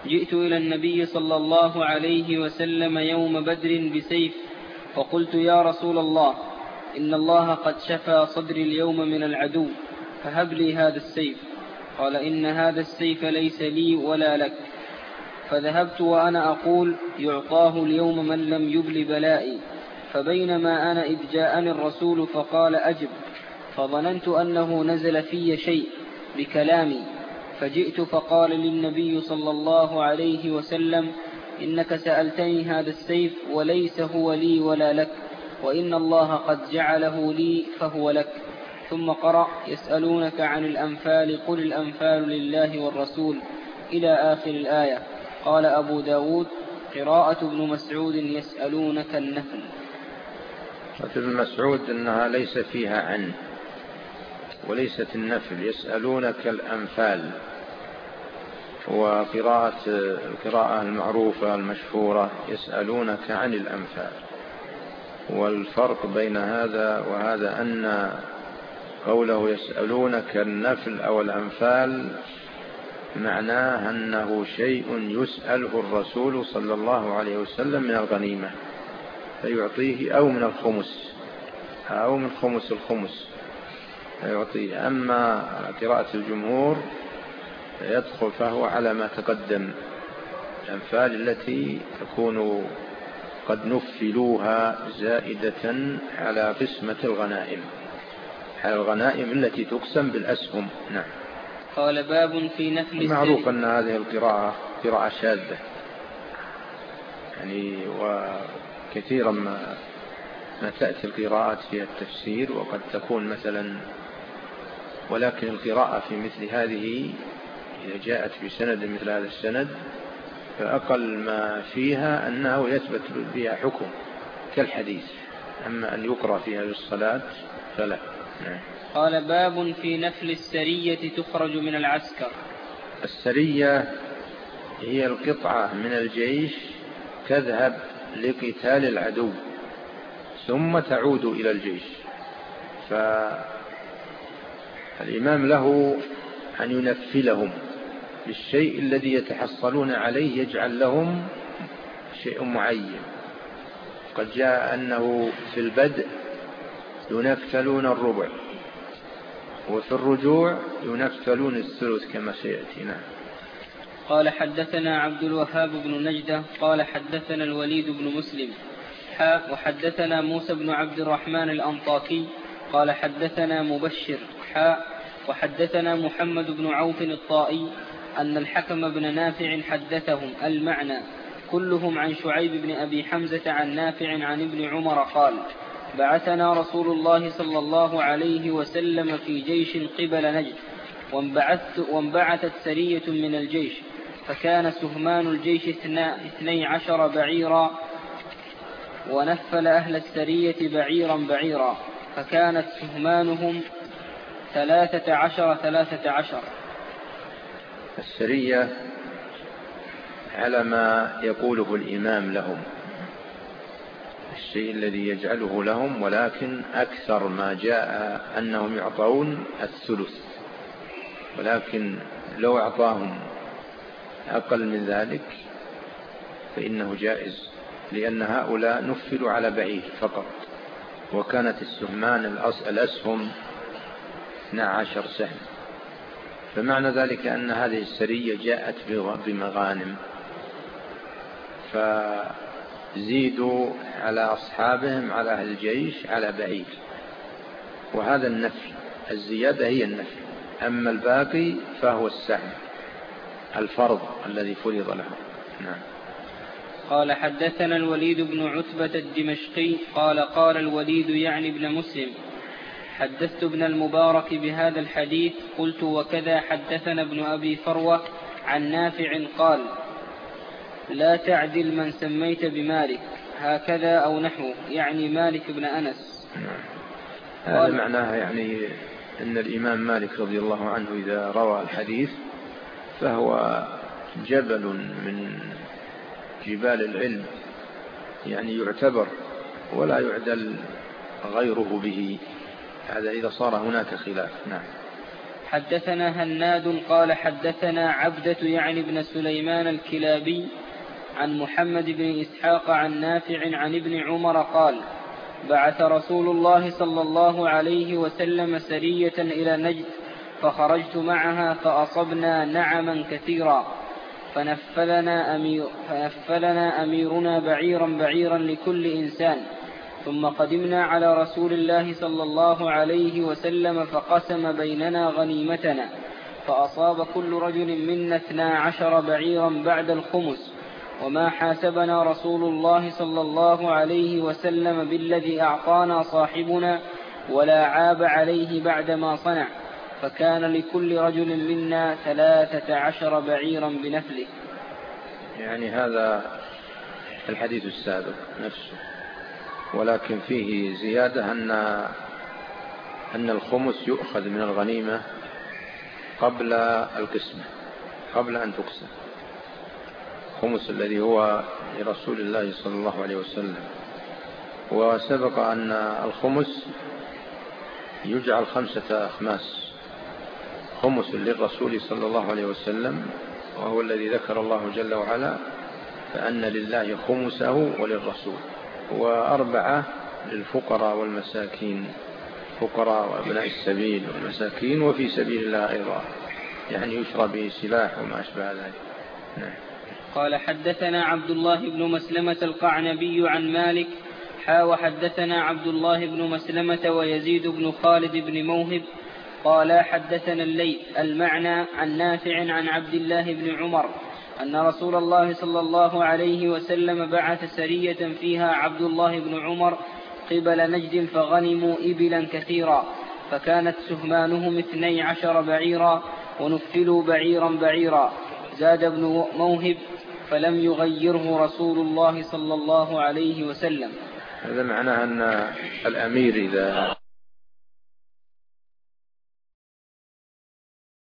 جئت إلى النبي صلى الله عليه وسلم يوم بدر بسيف، فقلت يا رسول الله إن الله قد شفى صدري اليوم من العدو، فهب لي هذا السيف. قال إن هذا السيف ليس لي ولا لك. فذهبت وأنا أقول يعطاه اليوم من لم يبل بلائي، فبينما أنا إذ جاءني الرسول فقال أجب، فظننت أنه نزل في شيء بكلامي، فجئت فقال للنبي صلى الله عليه وسلم إنك سألتني هذا السيف وليس هو لي ولا لك، وإن الله قد جعله لي فهو لك. ثم قرأ يسألونك عن الأنفال قل الأنفال لله والرسول إلى آخر الآية. قال أبو داود قراءة ابن مسعود يسألونك النفل. ابن مسعود أنها ليس فيها عن وليست النفل، يسألونك الأنفال، القراءة المعروفة المشهورة يسألونك عن الأنفال. والفرق بين هذا وهذا أن قوله يسألونك النفل أو الأنفال معناه أنه شيء يسأله الرسول صلى الله عليه وسلم من الغنيمة فيعطيه، أو من الخمس أو من خمس الخمس فيعطيه. أما قراءة الجمهور يدخل فهو على ما تقدم، الأنفال التي تكون قد نفلوها زائدة على قسمة الغنائم، على الغنائم التي تقسم بالأسهم. نعم. قال باب في نفل معروف أن هذه القراءة قراءة شاذة يعني، وكثيرا ما تأتي القراءات في التفسير وقد تكون مثلا، ولكن القراءة في مثل هذه إذا جاءت بسند مثل هذا السند فأقل ما فيها أنه يثبت بها حكم كالحديث، أما أن يقرأ فيها بالصلاة فلا. قال باب في نفل السرية تخرج من العسكر. السرية هي القطعة من الجيش تذهب لقتال العدو ثم تعود إلى الجيش، فالإمام له أن ينفلهم بالشيء الذي يتحصلون عليه، يجعل لهم شيء معين. قد جاء أنه في البدء ينفلون الربع، وفي الرجوع ينفلون الثلث كما سيأتينا. قال حدثنا عبد الوهاب بن نجدة قال حدثنا الوليد بن مسلم وحدثنا موسى بن عبد الرحمن الأنطاكي قال حدثنا مبشر وحدثنا محمد بن عوف الطائي أن الحكم بن نافع حدثهم المعنى كلهم عن شعيب بن أبي حمزة عن نافع عن ابن عمر قال بعثنا رسول الله صلى الله عليه وسلم في جيش قبل نجد، وانبعثت سرية من الجيش، فكان سهمان الجيش 12 بعيرا، ونفل أهل السرية بعيرا، فكانت سهمانهم 13. السرية على ما يقوله الإمام لهم، الشيء الذي يجعله لهم، ولكن أكثر ما جاء أنهم يعطون الثلث، ولكن لو أعطاهم أقل من ذلك فإنه جائز، لأن هؤلاء نفلوا على بعير فقط، وكانت السهمان الأسهم 12 سهم، فمعنى ذلك أن هذه السرية جاءت بمغانم، فزيدوا على أصحابهم على أهل الجيش على بعير، وهذا النفل، الزيادة هي النفل، أما الباقي فهو السهم الفرض الذي فرض له. نعم. قال حدثنا الوليد بن عتبة الدمشقي قال الوليد يعني ابن مسلم حدثت ابن المبارك بهذا الحديث، قلت وكذا حدثنا ابن أبي فروة عن نافع قال لا تعدل من سميت بمالك هكذا أو نحو، يعني مالك بن أنس. هذا معناها يعني أن الإمام مالك رضي الله عنه إذا روى الحديث فهو جبل من جبال العلم، يعني يعتبر ولا يعدل غيره به، هذا إذا صار هناك خلاف. نعم. حدثنا هناد قال حدثنا عبدة يعني بن سليمان الكلابي عن محمد بن إسحاق عن نافع عن ابن عمر قال بعث رسول الله صلى الله عليه وسلم سرية إلى نجد فخرجت معها فأصبنا نعما كثيرا فنفلنا أميرنا بعيرا لكل إنسان ثم قدمنا على رسول الله صلى الله عليه وسلم فقسم بيننا غنيمتنا فأصاب كل رجل منا 12 بعيرا بعد الخمس وما حاسبنا رسول الله صلى الله عليه وسلم بالذي أعطانا صاحبنا ولا عاب عليه بعدما صنع فكان لكل رجل منا 13 بعيرا بنفله. يعني هذا الحديث السابق نفسه، ولكن فيه زيادة أن الخمس يؤخذ من الغنيمة قبل القسمة، قبل أن تقسم، الخمس الذي هو لرسول الله صلى الله عليه وسلم. وسبق أن الخمس يجعل 5 أخماس، خمس للرسول صلى الله عليه وسلم وهو الذي ذكر الله جل وعلا فأن لله خمسه وللرسول، و4 للفقراء والمساكين، فقراء وابناء السبيل والمساكين وفي سبيل الله أيضا، يعني يشرى به سلاح وما أشبه ذلك. نعم. قال حدثنا عبد الله بن مسلمة القعنبي عن مالك وحدثنا عبد الله بن مسلمة ويزيد بن خالد بن موهب قال حدثنا الليث المعنى عن نافع عن عبد الله بن عمر أن رسول الله صلى الله عليه وسلم بعث سرية فيها عبد الله بن عمر قبل نجد فغنموا إبلا كثيرا فكانت سهمانهم 12 بعيرا ونفلوا بعيرا زاد ابن موهب فلم يغيره رسول الله صلى الله عليه وسلم. هذا معناه أن الأمير إذا